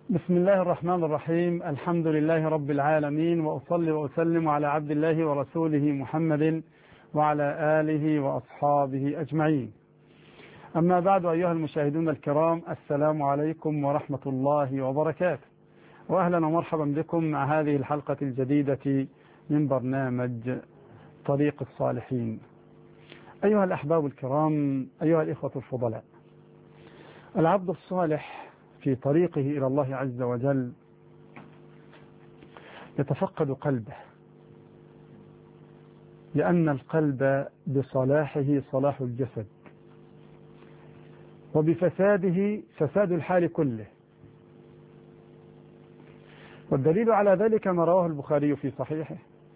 بسم الله الرحمن الرحيم. الحمد لله رب العالمين، وأصلي وأسلم على عبد الله ورسوله محمد وعلى آله وأصحابه أجمعين. أما بعد، أيها المشاهدون الكرام، السلام عليكم ورحمة الله وبركاته، وأهلا ومرحبا بكم مع هذه الحلقة الجديدة من برنامج طريق الصالحين. أيها الأحباب الكرام، أيها الإخوة الفضلاء، العبد الصالح في طريقه إلى الله عز وجل يتفقد قلبه، لأن القلب بصلاحه صلاح الجسد، وبفساده فساد الحال كله. والدليل على ذلك ما رواه البخاري في صحيحه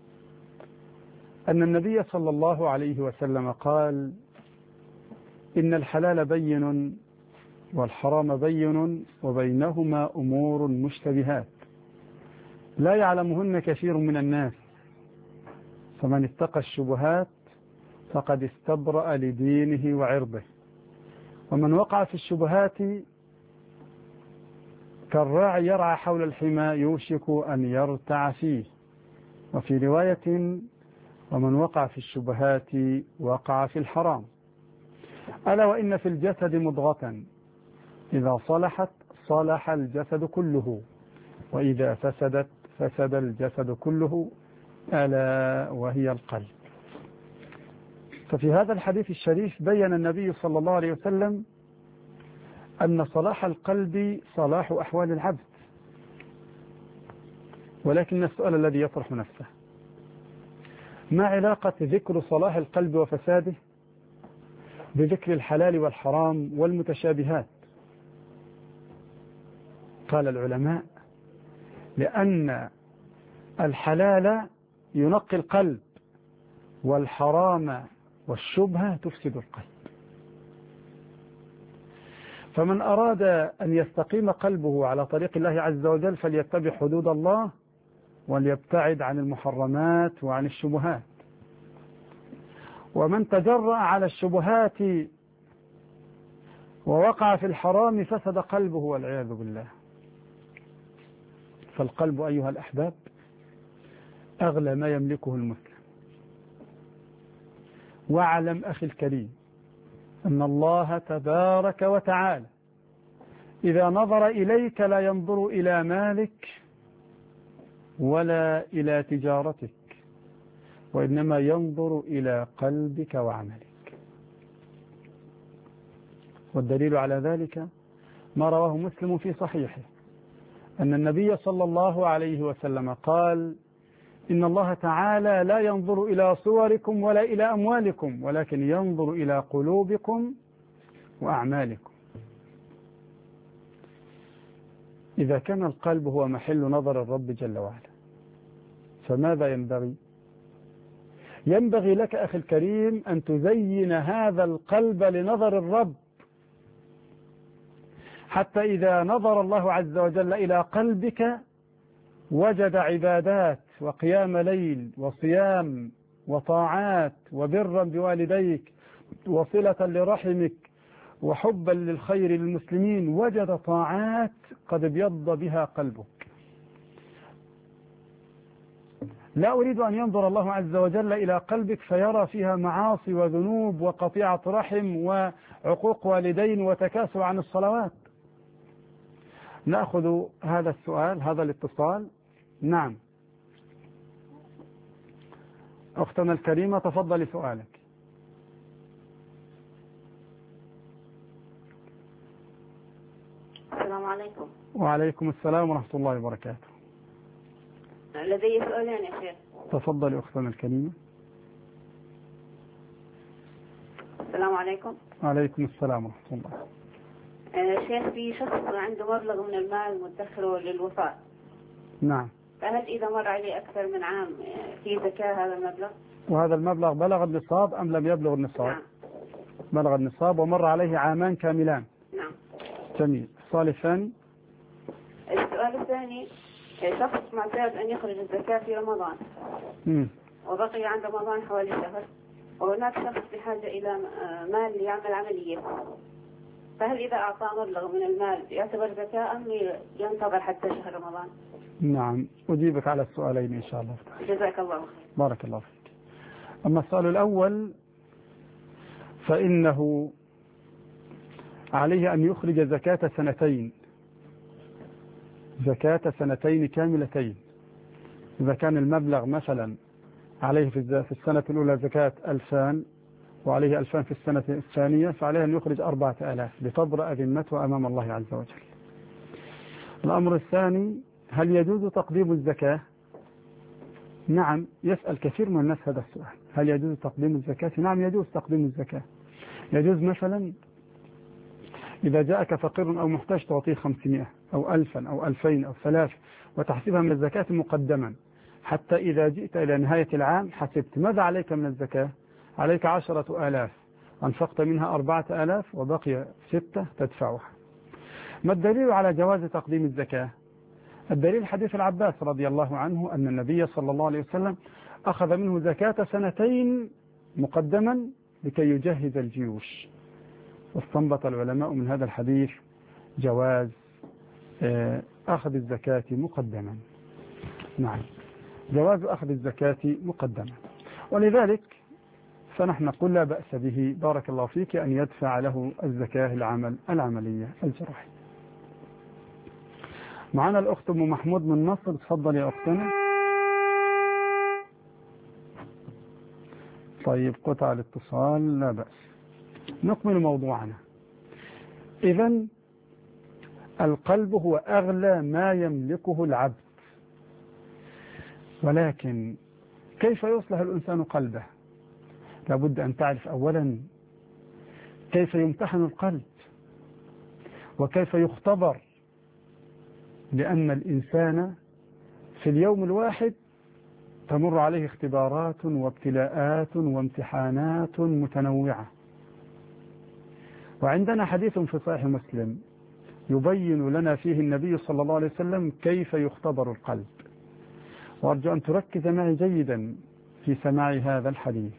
أن النبي صلى الله عليه وسلم قال: إن الحلال بين والحرام بين وبينهما أمور مشتبهات لا يعلمهن كثير من الناس، فمن اتقى الشبهات فقد استبرأ لدينه وعرضه، ومن وقع في الشبهات كالراعي يرعى حول الحمى يوشك أن يرتع فيه. وفي رواية: ومن وقع في الشبهات وقع في الحرام. ألا وإن في الجسد مضغة إذا صلحت صلح الجسد كله، وإذا فسدت فسد الجسد كله، ألا وهي القلب. ففي هذا الحديث الشريف بين النبي صلى الله عليه وسلم أن صلاح القلب صلاح أحوال العبد. ولكن السؤال الذي يطرح نفسه: ما علاقة ذكر صلاح القلب وفساده بذكر الحلال والحرام والمتشابهات؟ قال العلماء: لأن الحلال ينقي القلب، والحرام والشبهة تفسد القلب. فمن أراد أن يستقيم قلبه على طريق الله عز وجل فليتبع حدود الله، وليبتعد عن المحرمات وعن الشبهات. ومن تجرأ على الشبهات ووقع في الحرام فسد قلبه والعياذ بالله. فالقلب أيها الأحباب أغلى ما يملكه المسلم. واعلم أخي الكريم أن الله تبارك وتعالى إذا نظر إليك لا ينظر إلى مالك ولا إلى تجارتك، وإنما ينظر إلى قلبك وعملك. والدليل على ذلك ما رواه مسلم في صحيحه أن النبي صلى الله عليه وسلم قال: إن الله تعالى لا ينظر إلى صوركم ولا إلى أموالكم، ولكن ينظر إلى قلوبكم وأعمالكم. إذا كان القلب هو محل نظر الرب جل وعلا، فماذا ينبغي؟ ينبغي لك أخي الكريم أن تزين هذا القلب لنظر الرب، حتى إذا نظر الله عز وجل إلى قلبك وجد عبادات وقيام ليل وصيام وطاعات وبرا بوالديك وصلة لرحمك وحبا للخير للمسلمين، وجد طاعات قد ابيض بها قلبك. لا أريد أن ينظر الله عز وجل إلى قلبك فيرى فيها معاصي وذنوب وقطيعة رحم وعقوق والدين وتكاسل عن الصلوات. نأخذ هذا السؤال، هذا الاتصال. نعم أختنا الكريمة، تفضلي سؤالك. السلام عليكم. وعليكم السلام ورحمة الله وبركاته. لدي سؤالين يا شيخ. تفضلي أختنا الكريمة. السلام عليكم. وعليكم السلام ورحمة الله. شيخ، في شخص عنده مبلغ من المال مدخره للوفاء. نعم. فهل إذا مر عليه أكثر من عام في زكاة هذا المبلغ؟ وهذا المبلغ بلغ النصاب أم لم يبلغ النصاب؟ نعم. بلغ النصاب ومر عليه عامان كاملان. نعم. جميل. السؤال الثاني. السؤال الثاني: شخص معتاد أن يخرج الزكاة في رمضان وبقي عند رمضان حوالي شهر، وهناك شخص بحاجة إلى مال ليعمل عملية، فهل إذا أعطى مبلغ من المال يعتبر زكاة أم ينتظر حتى شهر رمضان؟ نعم، أجيبك على السؤالين إن شاء الله. جزاك الله خير. بارك الله فيك. أما السؤال الأول فإنه عليه أن يخرج زكاة سنتين، زكاة سنتين كاملتين. إذا كان المبلغ مثلا عليه في السنة الأولى زكاة 2000 وعليه 2000 في السنة الثانية، فعليه أن يخرج 4000 لتبرأ ذمته أمام الله عز وجل. الأمر الثاني، هل يجوز تقديم الزكاة؟ نعم، يسأل كثير من الناس هذا السؤال، هل يجوز تقديم الزكاة؟ نعم يجوز تقديم الزكاة. يجوز مثلا إذا جاءك فقير أو محتاج تعطيه 500 أو 1000 أو 2000 أو 3000 وتحسبها من الزكاة مقدما، حتى إذا جئت إلى نهاية العام حسبت ماذا عليك من الزكاة؟ عليك 10,000، أنفقت منها 4000 وبقي 6 تدفعها. ما الدليل على جواز تقديم الزكاة؟ الدليل حديث العباس رضي الله عنه أن النبي صلى الله عليه وسلم أخذ منه زكاة سنتين مقدما لكي يجهز الجيوش. واستنبط العلماء من هذا الحديث جواز أخذ الزكاة مقدما. نعم، جواز أخذ الزكاة مقدما. ولذلك فنحن نقول لا بأس به، بارك الله فيك، أن يدفع له الزكاة العملية الجراحية. معنا الأخت أم محمود من مصر، تفضل يا أختنا. طيب، قطع الاتصال، لا بأس. نكمل موضوعنا. إذن القلب هو أغلى ما يملكه العبد، ولكن كيف يصلح الإنسان قلبه؟ لابد أن تعرف أولا كيف يمتحن القلب وكيف يختبر، لأن الإنسان في اليوم الواحد تمر عليه اختبارات وابتلاءات وامتحانات متنوعة. وعندنا حديث في صحيح مسلم يبين لنا فيه النبي صلى الله عليه وسلم كيف يختبر القلب، وأرجو أن تركز معي جيدا في سماع هذا الحديث.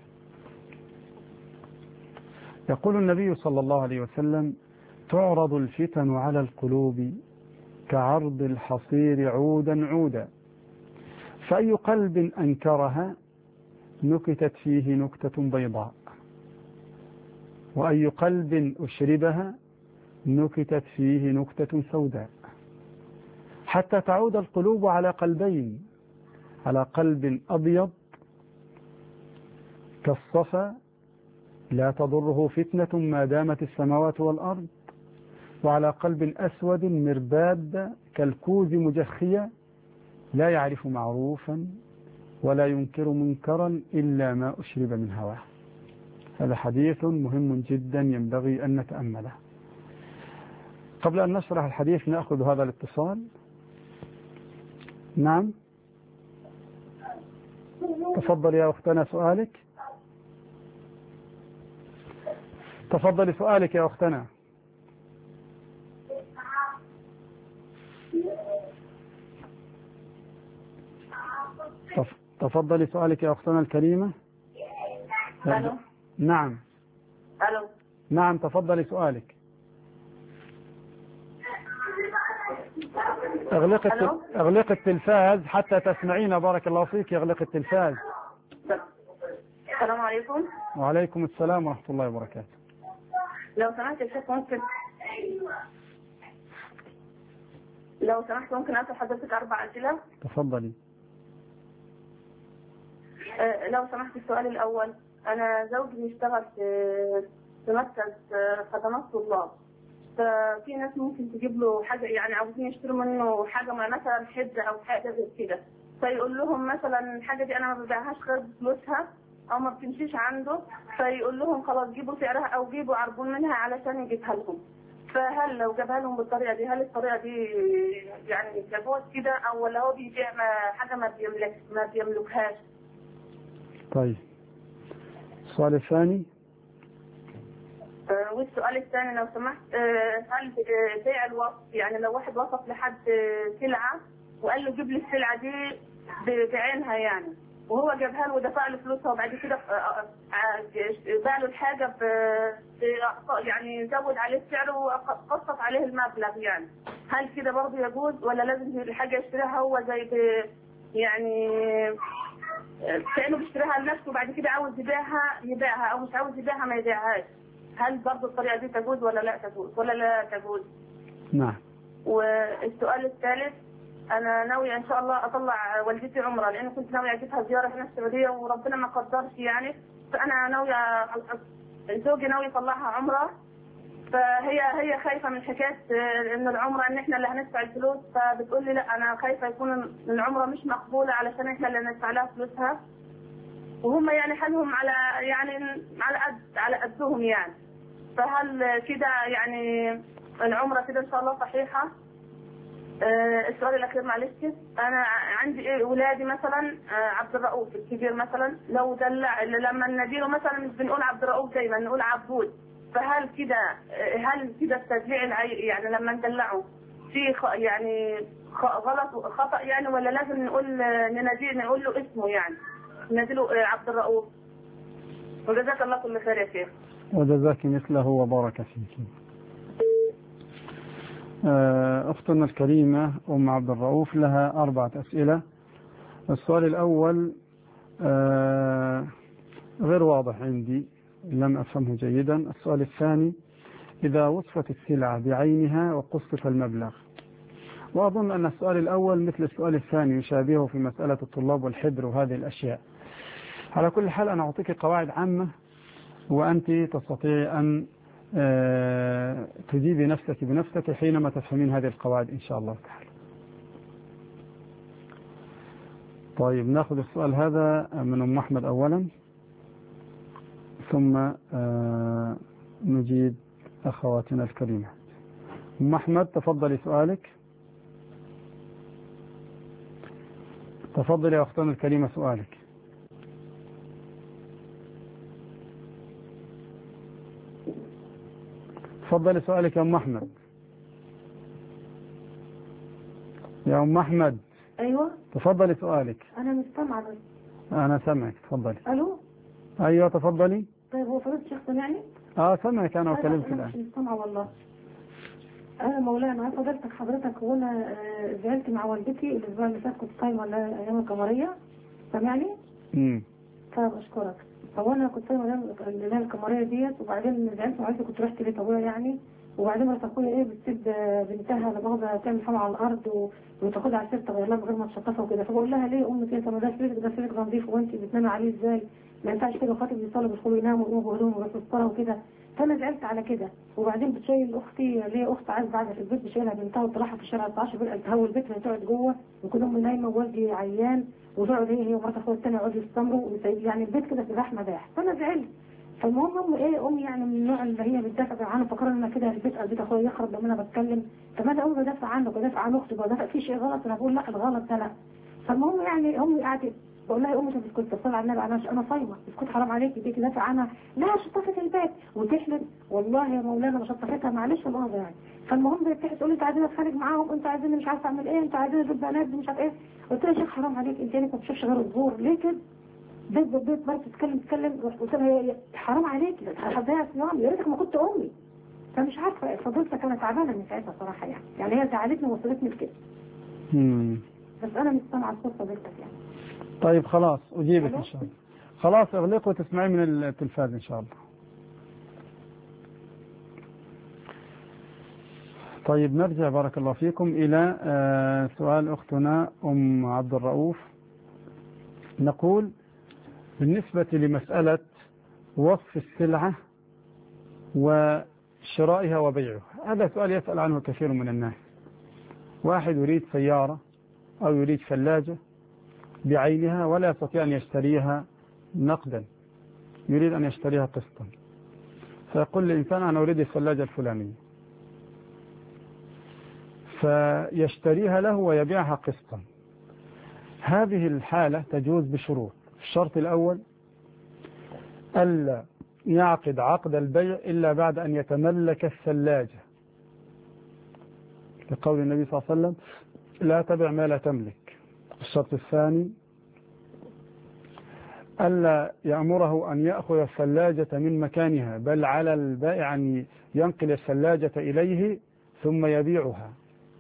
يقول النبي صلى الله عليه وسلم: تعرض الفتن على القلوب كعرض الحصير عودا عودا، فأي قلب أنكرها نكتت فيه نكتة بيضاء، وأي قلب أشربها نكتت فيه نكتة سوداء، حتى تعود القلوب على قلبين: على قلب أبيض كالصفا لا تضره فتنة ما دامت السماوات والأرض، وعلى قلب أسود مرباد كالكوز مجخية لا يعرف معروفا ولا ينكر منكرا إلا ما أشرب من هواه. هذا حديث مهم جدا ينبغي أن نتأمله. قبل أن نشرح الحديث نأخذ هذا الاتصال. نعم، تفضل يا أختنا سؤالك. تفضل سؤالك يا أختنا. تفضلي سؤالك يا أختنا الكريمة. ألو. نعم. ألو. نعم، تفضلي سؤالك. اغلق التلفاز حتى تسمعينا، بارك الله فيك. اغلق التلفاز. السلام عليكم. وعليكم السلام ورحمة الله وبركاته. لو سمحت يا شيخ ممكن أسأل حضرتك 4 أسئلة؟ تفضلي. لو سمحت، السؤال الأول: أنا زوجي يشتغل في مركز خدمات طلاب، ففي ناس ممكن تجيب له حاجة، يعني عاوزين يشتروا منه حاجة مثلا حجة أو حاجة زي كده، فيقول لهم مثلا الحاجة دي أنا ما ببيعهاش غير فلوسها أو ما بتمشيش عنده، فيقول لهم خلاص جيبوا سعرها أو جيبوا عربون منها علشان يجيبها لهم. فهل لو جابها لهم بالطريقة دي، هل الطريقة دي يعني جابوها كده، أو ولا هو بيبيع حاجة ما بيملكهاش؟ طيب، السؤال الثاني. والسؤال الثاني لو سمحت: هل بيع الوصف، يعني لو واحد وصف لحد سلعة وقال له جيب لي السلعة دي بعينها، يعني وهو جابها له ودفع له فلوسها، وبعد كده باع له الحاجه يعني زود عليه السعر وقسط عليه المبلغ يعني. هل كده برضه يجوز ولا لازم الحاجه يشتريها هو زي يعني كانه بيشتريها لنفسه وبعد كده عاوز يبيعها او مش عاوز يبيعها ما يبيعهاش؟ هل برضه الطريقه دي تجوز ولا لا تجوز ولا لا تجوز؟ نعم. والسؤال الثالث، انا ناويه ان شاء الله اطلع والدتي عمره، لان كنت ناويه اجيبها زياره هنا السعوديه وربنا ما قدرش يعني. فانا ناويه، زوجي ناوي يطلعها عمره، فهي خايفه من حكايه ان العمره ان احنا اللي هندفع الفلوس، فبتقول لي لا انا خايفه يكون العمره مش مقبوله علشان احنا اللي ندفع لها فلوسها، وهم يعني حالهم على قدهم يعني. فهل كده يعني العمره كده ان شاء الله صحيحه؟ السؤال الاخير معلش، انا عندي ولادي مثلا عبد الرؤوف الكبير مثلا لو دلع لما نديله مثلا مش بنقول عبد الرؤوف دايما نقول عبود، فهل كده التدليع يعني لما ندلعه في يعني غلط خطا يعني، ولا لازم نناديه نقول له اسمه يعني نديله عبد الرؤوف؟ وجزاك الله كل خير يا شيخ. وجزاك مثله وبارك فيك. أختنا الكريمة أم عبد الرؤوف لها 4 أسئلة. السؤال الأول غير واضح عندي، لم أفهمه جيدا. السؤال الثاني، إذا وصفت السلعة بعينها وقصف المبلغ. وأظن أن السؤال الأول مثل السؤال الثاني يشابهه في مسألة الطلاب والحبر وهذه الأشياء. على كل حال أنا أعطيك قواعد عامة وأنت تستطيع أن تجيبي نفسك بنفسك حينما تفهمين هذه القواعد إن شاء الله تعالى. طيب نأخذ السؤال هذا من أم أحمد أولا، ثم نجيب أخواتنا الكريمة. أم أحمد تفضلي سؤالك. تفضلي يا أختنا الكريمة سؤالك. تفضلي سؤالك يا أم أحمد. يا أم أحمد. ايوه تفضلي سؤالك. انا مستمعه بس. أنا سمعك، تفضلي. الو. أيوة تفضلي. طيب هو فضيلة الشيخ سامعني؟ سمعك أنا وكلمك الآن. أنا مش مستمعه والله. أنا مولانا حضرتك هو أنا زعلت مع والدتي الأسبوع اللي فات، كنت صايمة ولا أيام القمرية. سامعني؟ طيب أشكرك. هو أنا كنت صايمة الليلة القمرية ديت، وبعدين زعلت مع والدتي، كنت رحت لبيت أبويا يعني، وبعدين مرات أخويا بتسيب بنتها لمؤاخذة تعمل حمى على الأرض وتاخدها على السير تغير لها من غير ما تشطفها وكده، فبقول لها ليه أمي كده؟ طب ده سريرك نظيف وأنت بتنامي عليه إزاي؟ ما ينفعش كده، خاطر بيصلوا بيدخلوا يناموا ويقوموا بهدوم ويغسلوا وكده. فانا زعلت على كده. وبعدين بتشيل اختي، ليه اخت عايزه قاعده في البيت، بشيلها بنتها وطلعها في الشارع 19 بقى تهوي البيت وهي تقعد جوه، وكل امي نايمه ووالدي عيان، وتقعد هي ومرات اخويا الثانيه يقعدوا يستمروا يعني البيت كده في زحمه داح. فانا زعلت. فالمهم امي يعني من النوع اللي هي بتدافع عنه، فكرت ان انا كده البيت اخويا يخرب لما انا بتكلم. طب انا امي بدافع عنه بدافع عن اختي بدافع في شيء غلط، انا بقول لا الغلط ده لا. فالمهم يعني امي قعدت بقول لها يا امي انت بتسكت تصلي على النبي، انا صايمه، اسكت حرام عليكي دي تدافع عنها. لا شطفت البيت وتحلف والله يا مولانا ما شطفتها، معلش والله يعني. فالمهم بتحس تقول لي انت عايزين اتخانق معاهم، انت عايزين مش عارفه اعمل ايه، انت عايزين اجيب بنات مش عارف ايه. قلت لها يا شيخ حرام عليك، انت ما بتشوفش غير الظهور ليه كده؟ بيت برضه تتكلم رحت قلت لها حرام عليكي هتضيع صيام، يا ريتك ما كنت امي. فمش عارفه فضلتك انا تعبانه من ساعتها صراحه يعني هي زعلتني ووصلتني لكده. بس انا مش سامعه الصوت فضلتك يعني. طيب خلاص أجيبك إن شاء الله. خلاص اغلق وتسمعي من التلفاز إن شاء الله. طيب نرجع بارك الله فيكم إلى سؤال أختنا أم عبد الرؤوف. نقول بالنسبة لمسألة وصف السلعة وشرائها وبيعها، هذا سؤال يسأل عنه كثير من الناس. واحد يريد سيارة أو يريد ثلاجة بعينها ولا يستطيع أن يشتريها نقدا، يريد أن يشتريها قسطا، فيقول للإنسان أنا أريد الثلاجة الفلانية، فيشتريها له ويبيعها قسطا. هذه الحالة تجوز بشروط. الشرط الأول ألا يعقد عقد البيع إلا بعد أن يتملك الثلاجة، لقول النبي صلى الله عليه وسلم لا تبع ما لا تملك. الشرط الثاني ألا يأمره أن يأخذ الثلاجة من مكانها، بل على البائع أن ينقل الثلاجة إليه ثم يبيعها.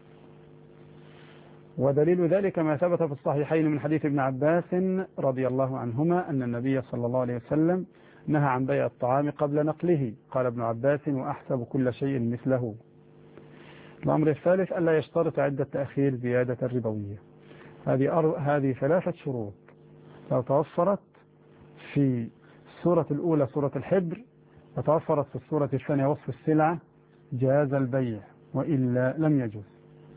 ودليل ذلك ما ثبت في الصحيحين من حديث ابن عباس رضي الله عنهما أن النبي صلى الله عليه وسلم نهى عن بيع الطعام قبل نقله. قال ابن عباس: وأحسب كل شيء مثله. الأمر الثالث ألا يشترط عند التأخير زيادة الربوية. هذه 3 شروط لو توفرت في السورة الأولى سورة الحجر وتوفرت في السورة الثانية وصف السلعة جاز البيع، وإلا لم يجوز.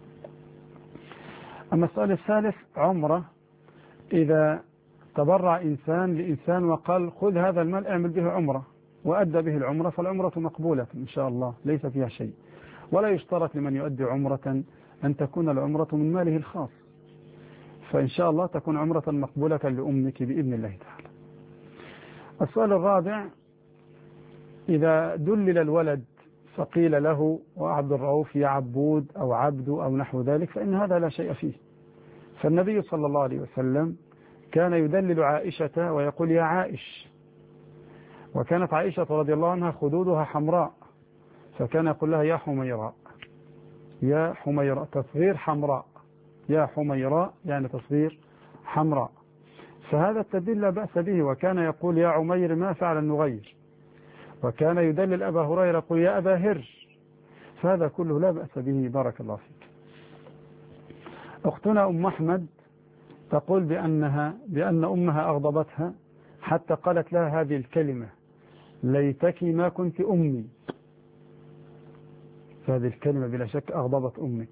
أما السؤال الثالث: عمرة، إذا تبرع إنسان لإنسان وقال: خذ هذا المال اعمل به عمرة، وأدى به العمرة، فالعمرة مقبولة إن شاء الله، ليس فيها شيء. ولا يشترط لمن يؤدي عمرة أن تكون العمرة من ماله الخاص، فإن شاء الله تكون عمرة مقبولة لأمك بإذن الله تعالى. السؤال الرابع: إذا دلل الولد فقيل له: وعبد الرؤوف يا عبود أو عبد أو نحو ذلك، فإن هذا لا شيء فيه. فالنبي صلى الله عليه وسلم كان يدلل عائشة ويقول: يا عائش. وكانت عائشة رضي الله عنها خدودها حمراء، فكان يقول لها: يا حميراء، يا حميراء، تصغير حمراء، يا حميراء يعني تصغير حمراء. فهذا التدليل لا بأس به. وكان يقول: يا عمير ما فعل النغير. وكان يدلل أبا هريرة يقول: يا أبا هر. فهذا كله لا بأس به. بارك الله فيك. أختنا أم أحمد تقول بأن أمها أغضبتها حتى قالت لها هذه الكلمة: ليتك ما كنت أمي. فهذه الكلمة بلا شك أغضبت أمك،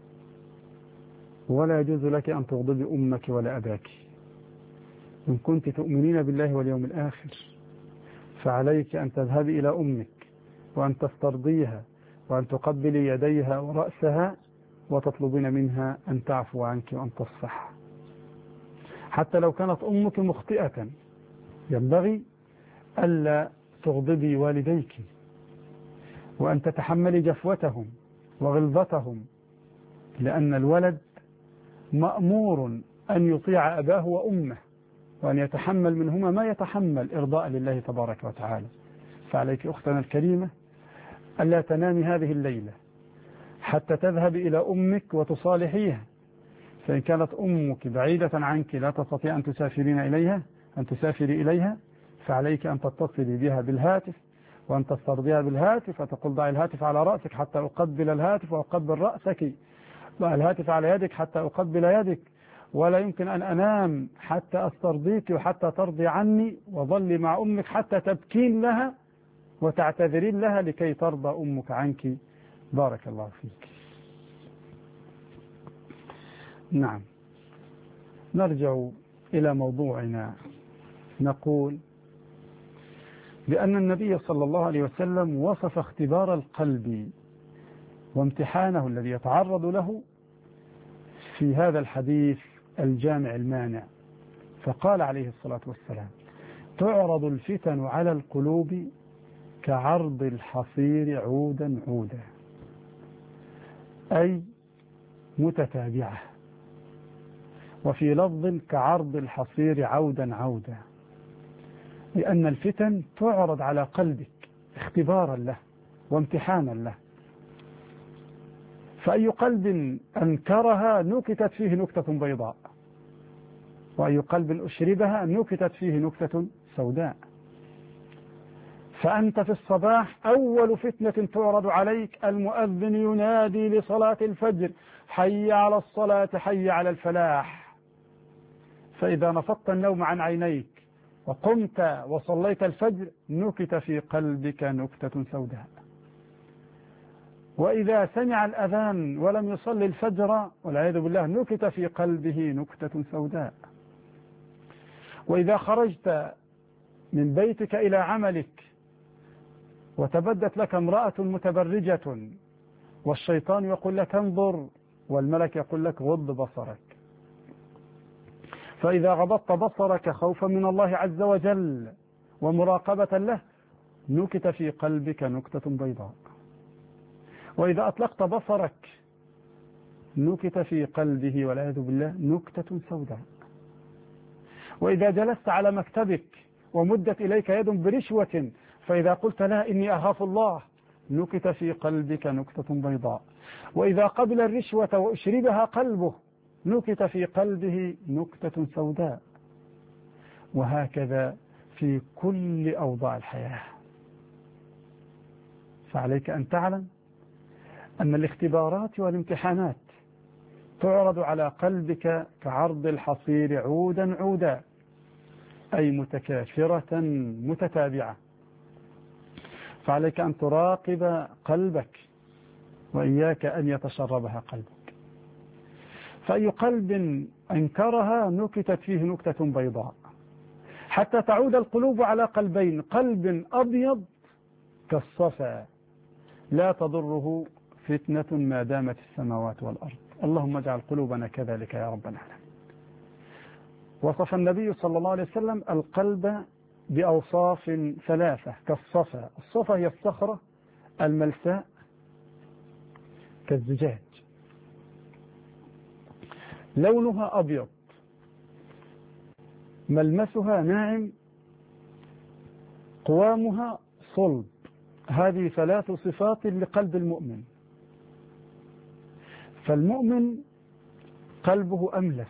ولا يجوز لك أن تغضبي أمك ولا أباك. إن كنت تؤمنين بالله واليوم الآخر فعليك أن تذهبي إلى أمك وأن تسترضيها وأن تقبلي يديها ورأسها وتطلبين منها أن تعفو عنك وأن تصفح. حتى لو كانت أمك مخطئة ينبغي ألا تغضبي والديك، وأن تتحملي جفوتهم وغلظتهم، لأن الولد مأمور أن يطيع أباه وأمه وأن يتحمل منهما ما يتحمل إرضاء لله تبارك وتعالى. فعليك أختنا الكريمة ألا تنامي هذه الليلة حتى تذهب إلى أمك وتصالحيها. فإن كانت أمك بعيدة عنك لا تستطيع أن تسافري إليها فعليك أن تتصلي بها بالهاتف وأن تسترضيها بالهاتف وتقول: ضعي الهاتف على رأسك حتى أقبل الهاتف وأقبل رأسك، ضع الهاتف على يدك حتى أقبل يدك، ولا يمكن أن أنام حتى أسترضيك وحتى ترضي عني، وظلي مع أمك حتى تبكين لها وتعتذرين لها لكي ترضى أمك عنك. بارك الله فيك. نعم، نرجع إلى موضوعنا. نقول بأن النبي صلى الله عليه وسلم وصف اختبار القلب وامتحانه الذي يتعرض له في هذا الحديث الجامع المانع، فقال عليه الصلاة والسلام: تعرض الفتن على القلوب كعرض الحصير عودا عودا، أي متتابعة. وفي لفظ كعرض الحصير عودا عودا، لأن الفتن تعرض على قلبك اختبارا له وامتحانا له. فأي قلب أنكرها نكتت فيه نكتة بيضاء، وأي قلب أشربها نكتت فيه نكتة سوداء. فأنت في الصباح أول فتنة تعرض عليك المؤذن ينادي لصلاة الفجر: حي على الصلاة، حي على الفلاح. فإذا نفضت النوم عن عينيك وقمت وصليت الفجر نكت في قلبك نكتة سوداء. وإذا سمع الأذان ولم يصلي الفجر والعياذ بالله نكت في قلبه نكتة سوداء. وإذا خرجت من بيتك إلى عملك وتبدت لك امرأة متبرجة والشيطان يقول لك انظر والملك يقول لك غض بصرك، فإذا غضضت بصرك خوفا من الله عز وجل ومراقبة له نكت في قلبك نكتة بيضاء. وإذا أطلقت بصرك نكت في قلبه والعياذ بالله نكتة سوداء. وإذا جلست على مكتبك ومدت إليك يد برشوة فإذا قلت لا إني أخاف الله نكت في قلبك نكتة بيضاء، وإذا قبل الرشوة وأشربها قلبه نكت في قلبه نكتة سوداء، وهكذا في كل أوضاع الحياة. فعليك أن تعلم أن الاختبارات والامتحانات تعرض على قلبك كعرض الحصير عودا عودا، أي متكاثرة متتابعة. فعليك أن تراقب قلبك وإياك أن يتشربها قلبك، فأي قلب أنكرها نكتت فيه نكتة بيضاء، حتى تعود القلوب على قلبين: قلب أبيض كالصفا لا تضره فتنة ما دامت السماوات والأرض. اللهم اجعل قلوبنا كذلك يا رب العالمين. وصف النبي صلى الله عليه وسلم القلب بأوصاف ثلاثة كالصفا. الصفا هي الصخرة الملساء كالزجاج، لونها أبيض، ملمسها ناعم، قوامها صلب. هذه ثلاث صفات لقلب المؤمن. فالمؤمن قلبه أملس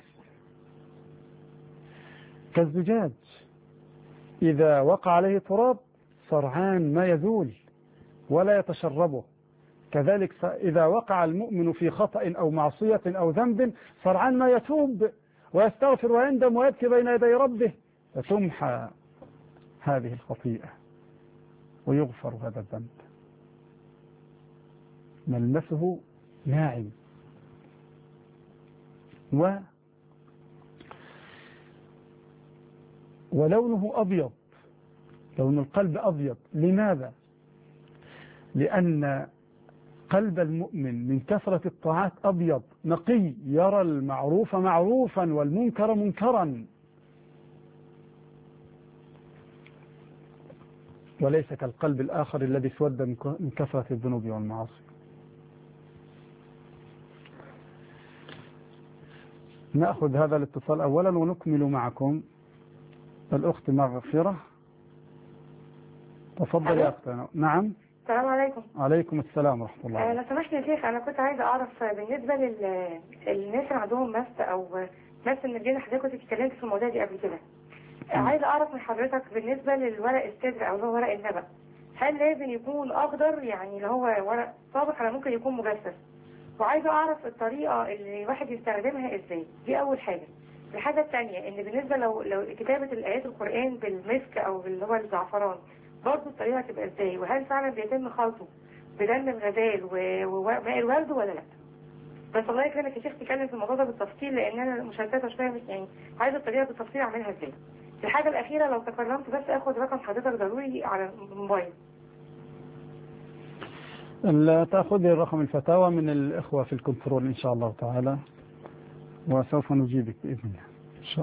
كالزجاج، إذا وقع عليه تراب سرعان ما يزول ولا يتشربه. كذلك إذا وقع المؤمن في خطأ أو معصية أو ذنب سرعان ما يتوب ويستغفر ويندم ويبكي بين يدي ربه، فتمحى هذه الخطيئة ويغفر هذا الذنب. ملمسه ناعم ولونه أبيض، لون القلب أبيض. لماذا؟ لأن قلب المؤمن من كثرة الطاعات أبيض نقي، يرى المعروف معروفا والمنكر منكرا، وليس كالقلب الآخر الذي اسود من كثرة الذنوب والمعاصي. نأخذ هذا الاتصال أولا ونكمل معكم. الأخت مغفرة، تفضل يا أختنا. نعم. السلام عليكم. عليكم السلام ورحمة الله. لو سمحت يا شيخ، أنا كنت عايزة أعرف بالنسبة للناس اللي عندهم مس أو مس من الجن. حضرتك كنت اتكلمت في الموضوع دي قبل كده. عايزة أعرف من حضرتك بالنسبة للورق السدر أو اللي هو ورق النبأ، هل لازم يكون أخضر يعني اللي هو ورق صابح ولا ممكن يكون مجفف؟ وعايزة أعرف الطريقة اللي الواحد يستخدمها إزاي. دي أول حاجة. الحاجة الثانية إن بالنسبة لو كتابة الآيات القرآن بالمسك أو اللي هو الزعفران، برضه الطريقة تبقى إزاي؟ وهل فعلا بيتم خلطه بدم الغزال وماء الورد ولا لا؟ بس الله يكرمك يا شيخ تتكلم في الموضوع ده بالتفصيل، لأن أنا مشتتة شوية، يعني عايزة الطريقة بالتفصيل أعملها إزاي. الحاجة الأخيرة لو تكرمت بس أخد رقم حضرتك ضروري على الموبايل. تأخذي رقم الفتاوى من الإخوة في الكنترول إن شاء الله تعالى، وسوف نجيبك بإذن الله إن شاء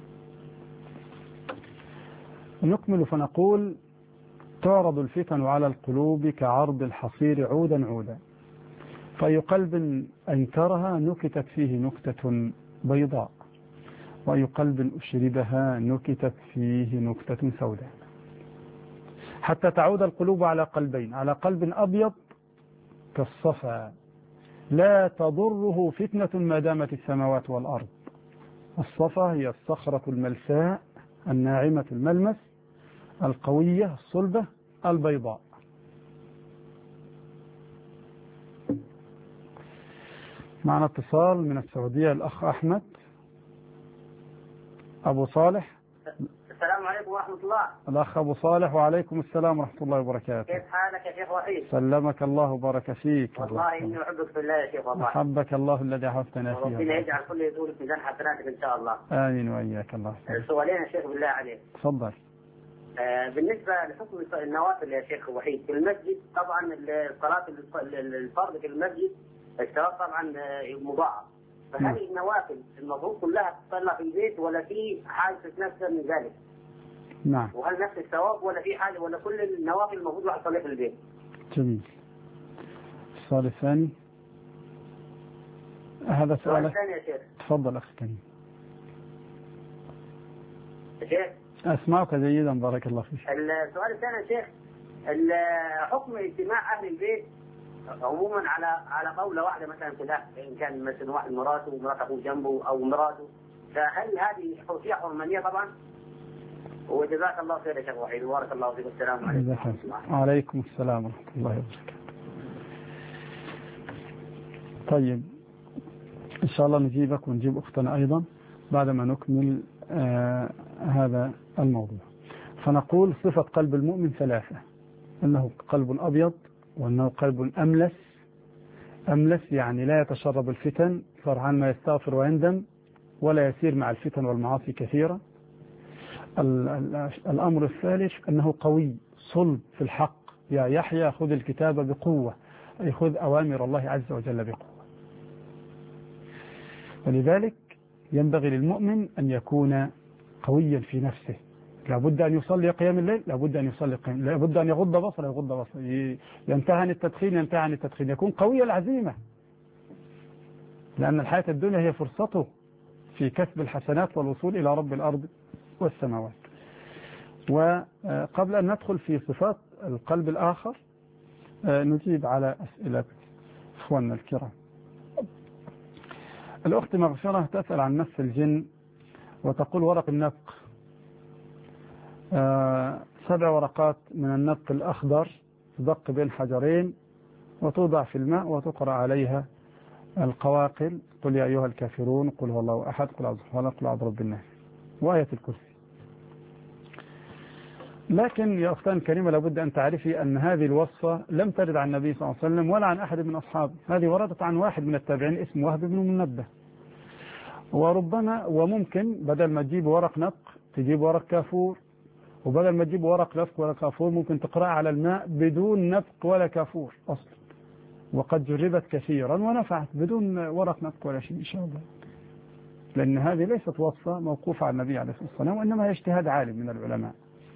الله. نكمل فنقول: تعرض الفتن على القلوب كعرض الحصير عودا عودا، فأي قلب أنكرها نكتت فيه نكتة بيضاء، وأي قلب أشربها نكتت فيه نكتة سوداء، حتى تعود القلوب على قلبين: على قلب أبيض كالصفا لا تضره فتنة ما دامت السماوات والأرض. الصفا هي الصخرة الملساء الناعمة الملمس القوية الصلبة البيضاء. معنا اتصال من السعودية، الأخ أحمد أبو صالح. السلام عليكم ورحمة الله. الأخ أبو صالح: وعليكم السلام ورحمة الله وبركاته. كيف حالك يا شيخ وحيد؟ سلمك الله وبارك فيك. والله إني أحبك في الله يا شيخ والله. أحبك الله الذي أحببتنا فيه. ربنا يجعل كل يزول في ميزان حسناتك إن شاء الله. آمين وإياك. الله يسلمك. سؤالين يا شيخ بالله عليك. تفضل. بالنسبة لحكم النوافل يا شيخ وحيد في المسجد، طبعا الصلاة الفرض في المسجد الثواب طبعا مضاعف، فهل النوافل المفروض كلها تصلى في البيت ولا في حاجة نفسها من ذلك؟ نعم. وهل نفس الثواب ولا في حاجة ولا كل النوافل المفروض واحد يصلي في البيت؟ جميل. السؤال الثاني هذا سؤال الثاني يا شيخ. تفضل أخي كريم. شيخ أسمعك جيدا بارك الله فيك. السؤال الثاني يا شيخ، حكم اجتماع أهل البيت عموما على قولة واحدة مثلا كده، إن كان مثلا واحد مراته ومرات أخوه جنبه أو مراته، فهل هذه فيها حرمانية طبعا؟ وجزاك الله خير يا شيخ وحيد وبارك الله فيك. السلام عليكم ورحمة الله. وعليكم السلام ورحمة الله وبركاته. طيب إن شاء الله نجيبك ونجيب أختنا أيضا بعدما نكمل هذا الموضوع. فنقول صفة قلب المؤمن ثلاثة: أنه قلب أبيض، وأنه قلب أملس. أملس يعني لا يتشرب الفتن، فرحان ما يستغفر ويندم، ولا يسير مع الفتن والمعاصي كثيرة. الأمر الثالث أنه قوي صلب في الحق، يا يحيى خذ الكتاب بقوة، أي خذ أوامر الله عز وجل بقوة. ولذلك ينبغي للمؤمن أن يكون قويا في نفسه، لابد أن يصلي قيام الليل، لابد أن يصلي قيام، لابد أن يغض بصره، يغض بصره، ينتهي عن التدخين، ينتهي عن التدخين، يكون قوي العزيمة، لأن الحياة الدنيا هي فرصته في كسب الحسنات والوصول إلى رب الأرض والسماوات. وقبل أن ندخل في صفات القلب الآخر نجيب على أسئلة إخواننا الكرام. الأخت مغفرة تسأل عن مس الجن وتقول ورق النبق 7 ورقات من النبق الأخضر تدق بين حجرين وتوضع في الماء وتقرأ عليها القواقل: قل يا أيها الكافرون، قل هو الله أحد، قل أعوذ برب الفلق، قل أعوذ برب الناس، وآية الكرسي. لكن يا أختان الكريمة لابد أن تعرفي أن هذه الوصفة لم ترد عن النبي صلى الله عليه وسلم ولا عن أحد من أصحابه، هذه وردت عن واحد من التابعين اسمه وهب بن منبه. وربما وممكن بدل ما تجيب ورق نبق تجيب ورق كافور، وبدل ما تجيب ورق نبق ولا كافور ممكن تقرأ على الماء بدون نبق ولا كافور أصلا، وقد جربت كثيرا ونفعت بدون ورق نبق ولا شيء إن شاء الله، لأن هذه ليست وصفة موقوفة على النبي عليه الصلاة والسلام، وإنما هي اجتهاد عالم من العلماء.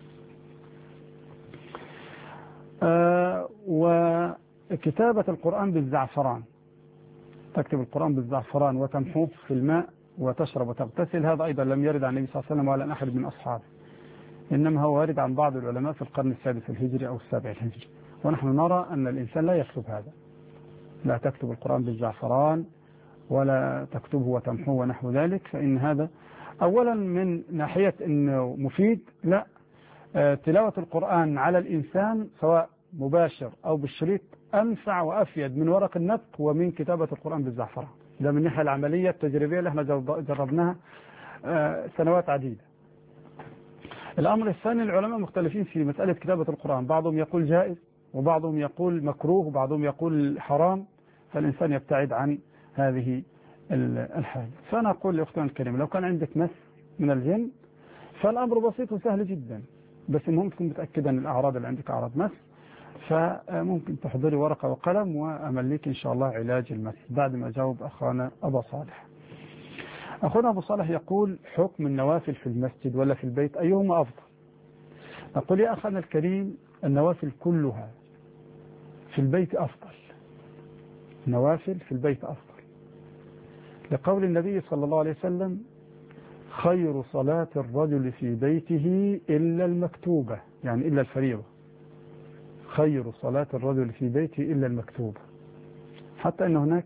وكتابة القرآن بالزعفران، تكتب القرآن بالزعفران وتمحوه في الماء وتشرب وتغتسل، هذا أيضا لم يرد عن النبي صلى الله عليه وسلم ولا عن أحد من أصحابه، إنما هو وارد عن بعض العلماء في القرن السادس الهجري أو السابع الهجري. ونحن نرى أن الإنسان لا يكتب هذا، لا تكتب القرآن بالزعفران ولا تكتبه وتمحوه ونحو ذلك، فإن هذا أولا من ناحية أنه مفيد، لا، تلاوة القرآن على الإنسان سواء مباشر أو بالشريط أنفع وأفيد من ورق النبق ومن كتابة القرآن بالزعفران. ده من الناحية العملية التجريبية اللي احنا جربناها سنوات عديدة. الأمر الثاني العلماء مختلفين في مسألة كتابة القرآن، بعضهم يقول جائز وبعضهم يقول مكروه وبعضهم يقول حرام، فالإنسان يبتعد عن هذه الحاجة. فأنا أقول لأختنا الكريمة لو كان عندك مس من الجن فالأمر بسيط وسهل جدا، بس المهم تكون متأكدا أن الأعراض اللي عندك أعراض مس، فممكن تحضري ورقة وقلم وأمليك إن شاء الله علاج المس بعد ما جاوب أخانا أبا صالح. أخونا أبو صالح يقول حكم النوافل في المسجد ولا في البيت أيهما أفضل؟ أقول يا أخانا الكريم النوافل كلها في البيت أفضل، النوافل في البيت أفضل، لقول النبي صلى الله عليه وسلم خير صلاة الرجل في بيته إلا المكتوبة، يعني إلا الفريضة، خير صلاة الرجل في بيته إلا المكتوبة. حتى أن هناك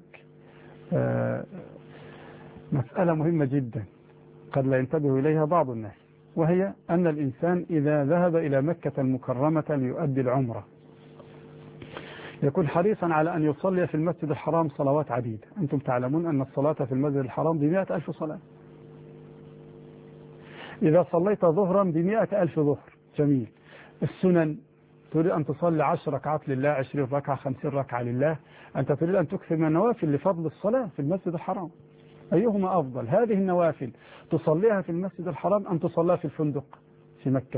مسألة مهمة جدا قد لا ينتبه إليها بعض الناس، وهي أن الإنسان إذا ذهب إلى مكة المكرمة ليؤدي العمرة يكون حريصا على أن يصلي في المسجد الحرام صلوات عديدة. أنتم تعلمون أن الصلاة في المسجد الحرام ب100,000 صلاة. إذا صليت ظهرا ب100,000 ظهر، جميل. السنن تريد أن تصلي 10 ركعات لله، 20 ركعة، 50 ركعة لله، أنت تريد أن تكثر من النوافل لفضل الصلاة في المسجد الحرام، أيهما أفضل؟ هذه النوافل تصليها في المسجد الحرام أم تصليها في الفندق في مكة؟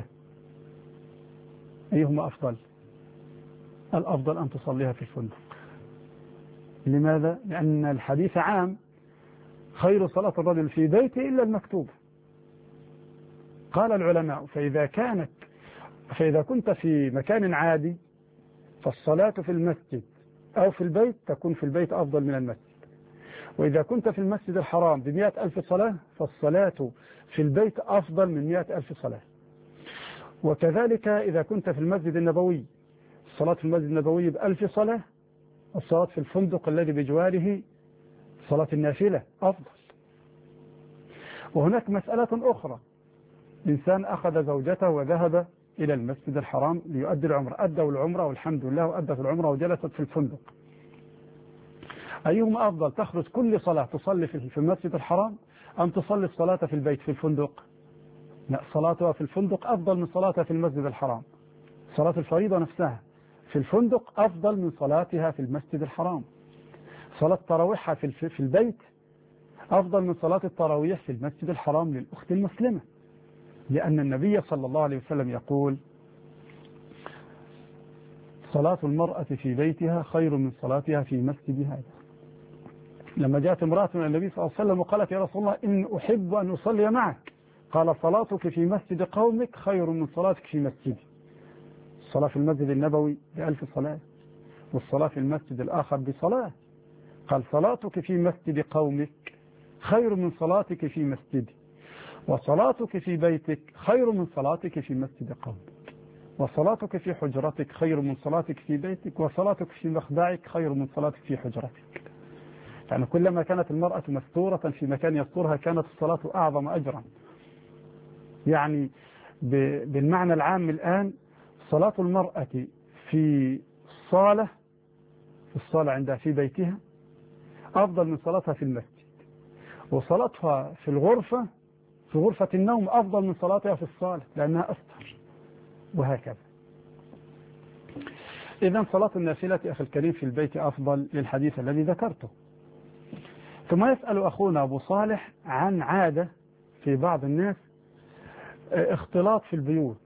أيهما أفضل؟ الأفضل أن تصليها في الفندق. لماذا؟ لأن الحديث عام، خير صلاة الرجل في بيته إلا المكتوبة. قال العلماء فإذا كنت في مكان عادي فالصلاة في المسجد أو في البيت تكون في البيت أفضل من المسجد، وإذا كنت في المسجد الحرام ب100,000 صلاة فالصلاة في البيت أفضل من 100,000 صلاة. وكذلك إذا كنت في المسجد النبوي الصلاة في المسجد النبوي ب1000 صلاة، الصلاة في الفندق الذي بجواره صلاة النافلة أفضل. وهناك مسألة أخرى، إنسان أخذ زوجته وذهب إلى المسجد الحرام ليؤدي العمرة، أدوا العمرة والحمد لله وأدت العمرة وجلست في الفندق، أيهما أفضل؟ تخرج كل صلاة تصلي في المسجد الحرام أم تصلي الصلاة في البيت في الفندق؟ لا، صلاتها في الفندق أفضل من صلاتها في المسجد الحرام. صلاة الفريضة نفسها في الفندق أفضل من صلاتها في المسجد الحرام. صلاة تراويحها في البيت أفضل من صلاة التراويح في المسجد الحرام للأخت المسلمة، لأن النبي صلى الله عليه وسلم يقول صلاة المرأة في بيتها خير من صلاتها في مسجدها. لما جاءت امرأة من النبي صلى الله عليه وسلم وقالت يا رسول الله إن أحب أن أصلي معك، قال صلاتك في مسجد قومك خير من صلاتك في مسجدي. الصلاة في المسجد النبوي ب1000 صلاة، والصلاة في المسجد الآخر بصلاة. قال صلاتك في مسجد قومك خير من صلاتك في مسجدي، وصلاتك في بيتك خير من صلاتك في مسجد قومك، وصلاتك في حجرتك خير من صلاتك في بيتك، وصلاتك في مخدعك خير من صلاتك في حجرتك. يعني كلما كانت المرأة مستورة في مكان يسترها كانت الصلاة أعظم أجرا. يعني بالمعنى العام الآن صلاة المرأة في الصالة عندها في بيتها أفضل من صلاتها في المسجد، وصلاتها في غرفة النوم أفضل من صلاتها في الصالة لأنها أستر، وهكذا. إذن صلاة النافلة أخي الكريم في البيت أفضل للحديث الذي ذكرته. ثم يسأل أخونا أبو صالح عن عادة في بعض الناس اختلاط في البيوت،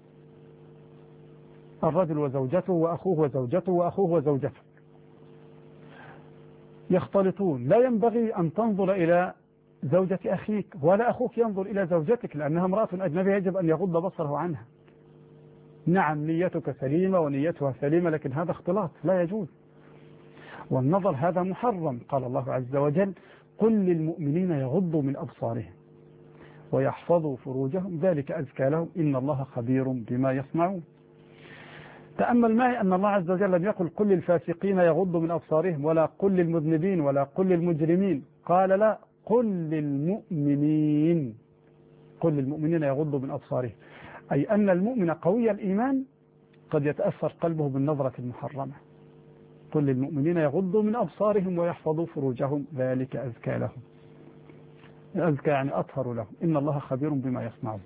الرجل وزوجته وأخوه وزوجته وأخوه وزوجته يختلطون. لا ينبغي أن تنظر إلى زوجة أخيك ولا أخوك ينظر إلى زوجتك لأنها امرأة أجنبية يجب أن يغض بصره عنها. نعم نيتك سليمة ونيتها سليمة، لكن هذا اختلاط لا يجوز، والنظر هذا محرم. قال الله عز وجل قل للمؤمنين يغضوا من أبصارهم ويحفظوا فروجهم ذلك أزكى لهم إن الله خبير بما يصنعون. تأمل معي أن الله عز وجل لم يقل قل للفاسقين يغضوا من أبصارهم، ولا قل للمذنبين، ولا قل للمجرمين، قال لا قل للمؤمنين، قل للمؤمنين يغضوا من أبصارهم، أي أن المؤمن قوي الإيمان قد يتأثر قلبه بالنظرة المحرمة. قل للمؤمنين يغضوا من أبصارهم ويحفظوا فروجهم ذلك أزكى لهم. أزكى يعني أطهر لهم إن الله خبير بما يصنعون.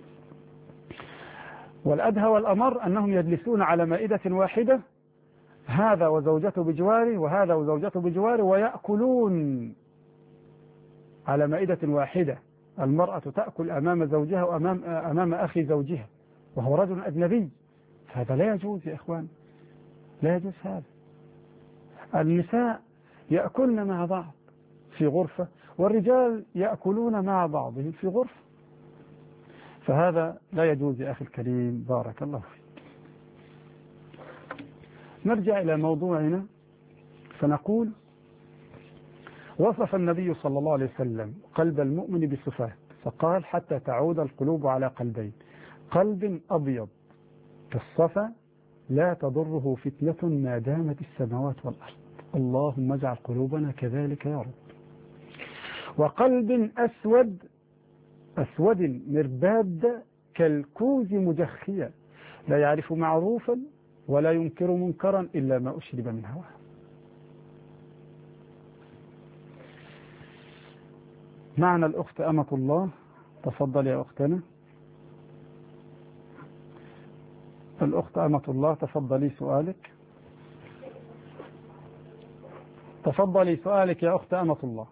والأدهى والأمر أنهم يجلسون على مائدة واحدة، هذا وزوجته بجواره وهذا وزوجته بجواره، ويأكلون على مائدة واحدة. المرأة تأكل أمام زوجها وأمام أخي زوجها وهو رجل أجنبي، هذا لا يجوز يا إخوان، لا يجوز هذا. النساء يأكلن مع بعض في غرفة والرجال يأكلون مع بعضهم في غرفة، فهذا لا يجوز يا أخي الكريم بارك الله فيك. نرجع إلى موضوعنا فنقول وصف النبي صلى الله عليه وسلم قلب المؤمن بصفات فقال حتى تعود القلوب على قلبين، قلب أبيض كالصفا لا تضره فتنة ما دامت السماوات والأرض، اللهم اجعل قلوبنا كذلك يا رب، وقلب أسود مرباد كالكوز مجخيا لا يعرف معروفا ولا ينكر منكرا إلا ما أشرب من هواه. معنا الأخت أمة الله، تفضل يا أختنا. الأخت أمة الله تفضلي سؤالك. تفضلي سؤالك يا أخت أمة الله.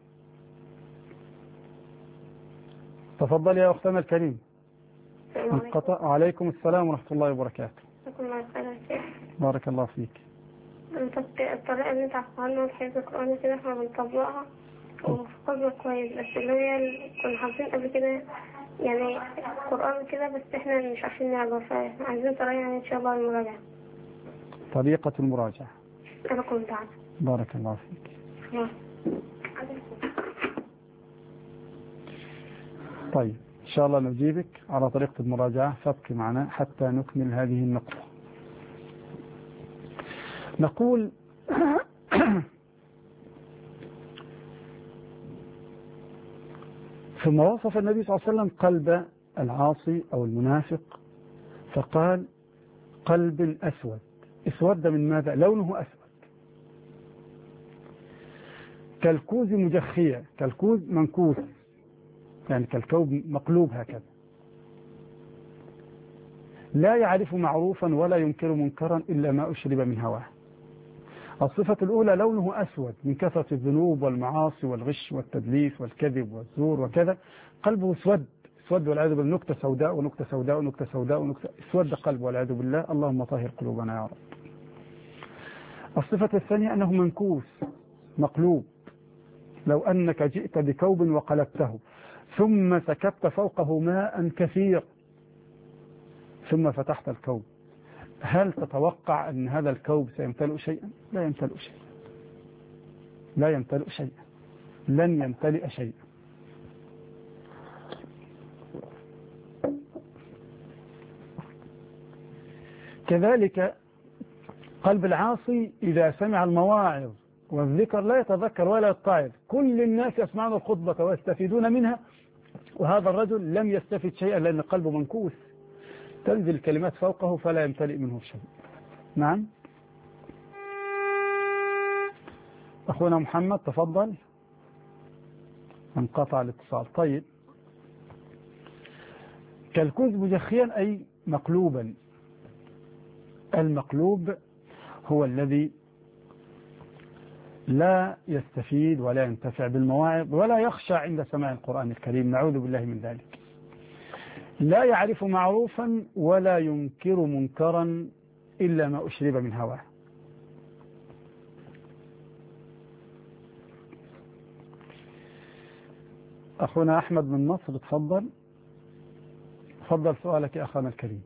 تفضلي يا أختنا الكريم. وعليكم السلام ورحمة الله وبركاته. بارك الله فيك. الطريقة اللي انت عارفها الحفظ القرآن كده احنا بنطبقها وحفظنا كويس، بس اللي هي كنا حافظين قبل كده يعني قرآن كده بس احنا مش عارفين نعرف، فعايزين طريقة يعني ان شاء الله المراجعة. طريقة المراجعة. أنا كنت عارفة. بارك الله فيك. طيب إن شاء الله نجيبك على طريقة المراجعة، فابقي معنا حتى نكمل هذه النقطة. نقول ثم وصف النبي صلى الله عليه وسلم قلب العاصي أو المنافق فقال قلب أسود. اسود من ماذا؟ لونه أسود كالكوز مجخية، كالكوز منكوس، يعني كالكوب مقلوب هكذا، لا يعرف معروفا ولا ينكر منكرا إلا ما أشرب من هواه. الصفة الأولى لونه أسود من كثرة الذنوب والمعاصي والغش والتدليس والكذب والزور وكذا، قلبه اسود، اسود والعياذ بالله، نكتة سوداء ونكتة سوداء ونكتة سوداء ونكتة، اسود قلبه والعياذ بالله، اللهم طهر قلوبنا يا رب. الصفة الثانية أنه منكوس مقلوب، لو أنك جئت بكوب وقلبته ثم سكبت فوقه ماء كثير ثم فتحت الكوب، هل تتوقع أن هذا الكوب سيمتلئ شيئا؟ لا يمتلئ شيئا، لا يمتلئ شيئا، لن يمتلئ شيئا. كذلك قلب العاصي إذا سمع المواعظ والذكر لا يتذكر ولا يتعظ، كل الناس يسمعون الخطبة ويستفيدون منها، وهذا الرجل لم يستفد شيئا لأن قلبه منكوس، تنزل الكلمات فوقه فلا يمتلئ منه شيء. نعم أخونا محمد تفضل، انقطع الاتصال. طيب كالكوز مجخيا أي مقلوبا، المقلوب هو الذي لا يستفيد ولا ينتفع بالمواعظ ولا يخشى عند سماع القرآن الكريم، نعوذ بالله من ذلك، لا يعرف معروفا ولا ينكر منكرا إلا ما أشرب من هواه. أخونا أحمد من مصر تفضل، تفضل سؤالك يا أخانا الكريم.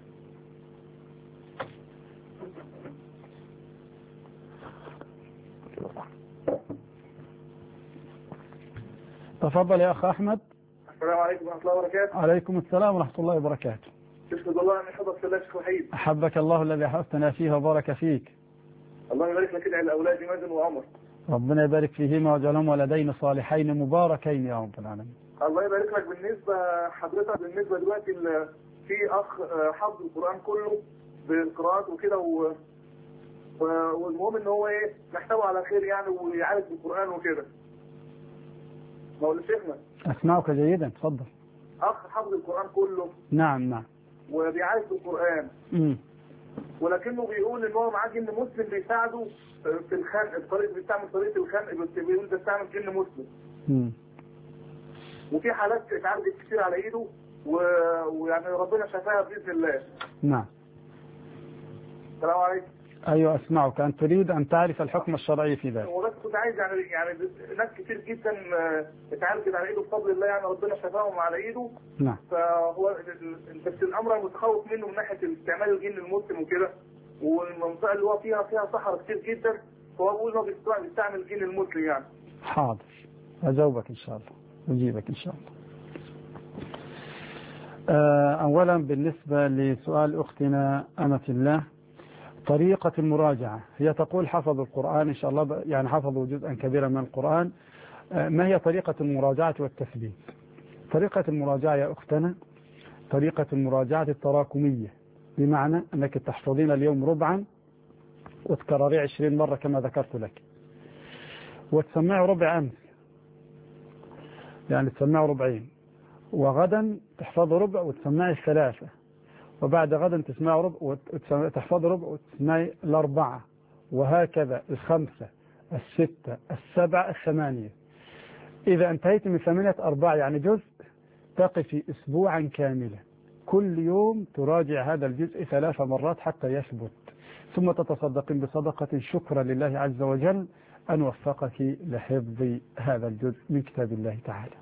تفضل يا أخ أحمد. السلام عليكم ورحمة الله وبركاته. عليكم السلام ورحمة الله وبركاته. أشهد الله أن يحفظك في الله شيخ وحيد. أحبك الله الذي أحببتنا فيه وبارك فيك. الله يبارك لك على أولادي مازن وعمر. ربنا يبارك فيهما ويجعلهم ولدين صالحين مباركين يا رب العالمين. الله يبارك لك. بالنسبة حضرتك بالنسبة دلوقتي في أخ حفظ القرآن كله بالقراءات وكده والمهم إن هو إيه نحتوي على خير يعني ويعالج بالقرآن وكده. مولانا شيخنا. أسمعك جيدا تفضل. أخ حفظ القرآن كله. نعم نعم. وبيعالج بالقرآن. ولكنه بيقول إن هو معاه جن مسلم بيساعده في الخنق، الطريق بيستعمل طريقة الخنق، بس بيقول ده استعمل جن مسلم. وفي حالات اتعالجت كتير على ايده ويعني ربنا شفاها بإذن الله. نعم. السلام عليكم. أيوة أسمعك، أن تريد أن تعرف الحكم الشرعي في ذلك. وبس كنت عايز يعني ناس كتير جدا اتعالجت على ايده بفضل الله، يعني ربنا شفاهم على ايده. نعم. فهو بس الامر متخوف منه من ناحيه استعمال الجن المسلم وكده، والمنطقه اللي هو فيها صحراء كتير جدا، فهو بيقول انه بيستعمل الجن المسلم يعني. حاضر أجاوبك إن شاء الله، أجيبك إن شاء الله. أولا بالنسبة لسؤال أختنا أمة الله، طريقة المراجعة، هي تقول حفظوا القرآن إن شاء الله، يعني حفظوا جزءا كبيرا من القرآن. ما هي طريقة المراجعة والتثبيت؟ طريقة المراجعة يا أختنا طريقة المراجعة التراكمية، بمعنى أنك تحفظين اليوم ربعا وتكرري 20 مرة كما ذكرت لك، وتسمعي ربع أمس، يعني تسمعي ربعين، وغدا تحفظ ربع وتسمعي الثلاثة، وبعد غدا تسمعي ربع وتحفظ ربع وتسمعي الأربعة، وهكذا الخمسة الستة السبعة الثمانية. إذا انتهيت من 8 أرباع يعني جزء، تقفي أسبوعا كاملا كل يوم تراجع هذا الجزء 3 مرات حتى يثبت، ثم تتصدقين بصدقة شكرا لله عز وجل أن وفقك لحفظ هذا الجزء من كتاب الله تعالى.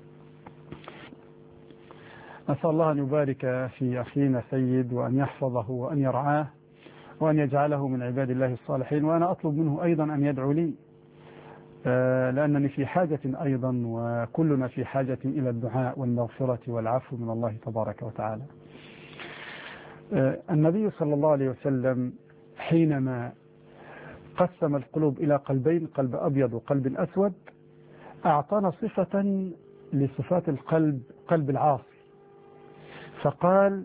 أسأل الله أن يبارك في أخينا سيد، وأن يحفظه وأن يرعاه وأن يجعله من عباد الله الصالحين، وأنا أطلب منه أيضا أن يدعو لي. لأنني في حاجة أيضا، وكلنا في حاجة إلى الدعاء والمغفرة والعفو من الله تبارك وتعالى. النبي صلى الله عليه وسلم حينما قسم القلوب إلى قلبين، قلب أبيض وقلب أسود، أعطانا صفة لصفات القلب، قلب العاصي، فقال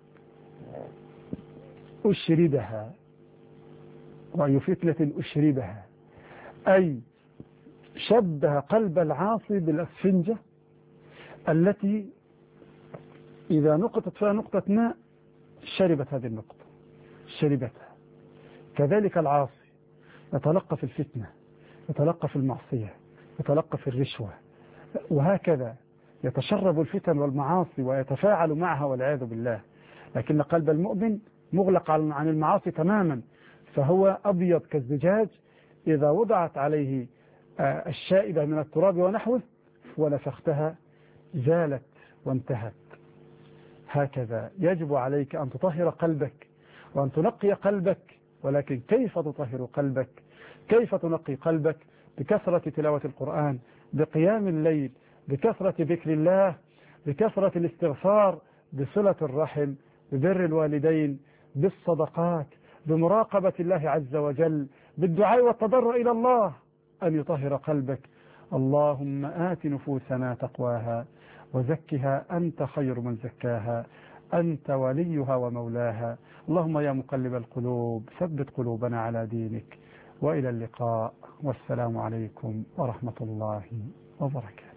أشربها، وأي فتنة أشربها، أي شبه قلب العاصي بالأسفنجة التي إذا نقطت فيها نقطة ماء شربت هذه النقطة، شربتها. كذلك العاصي يتلقى في الفتنة، يتلقى في المعصية، يتلقى في الرشوة، وهكذا يتشرب الفتن والمعاصي ويتفاعل معها والعياذ بالله. لكن قلب المؤمن مغلق عن المعاصي تماما، فهو أبيض كالزجاج، إذا وضعت عليه الشائبة من التراب ونحوه ونفختها زالت وانتهت. هكذا يجب عليك أن تطهر قلبك وأن تنقي قلبك. ولكن كيف تطهر قلبك؟ كيف تنقي قلبك؟ بكثرة تلاوة القرآن، بقيام الليل، بكثرة ذكر الله، بكثرة الاستغفار، بصلة الرحم، ببر الوالدين، بالصدقات، بمراقبة الله عز وجل، بالدعاء والتضرع إلى الله أن يطهر قلبك. اللهم آت نفوسنا تقواها وزكها أنت خير من زكاها، أنت وليها ومولاها. اللهم يا مقلب القلوب ثبت قلوبنا على دينك. وإلى اللقاء، والسلام عليكم ورحمة الله وبركاته.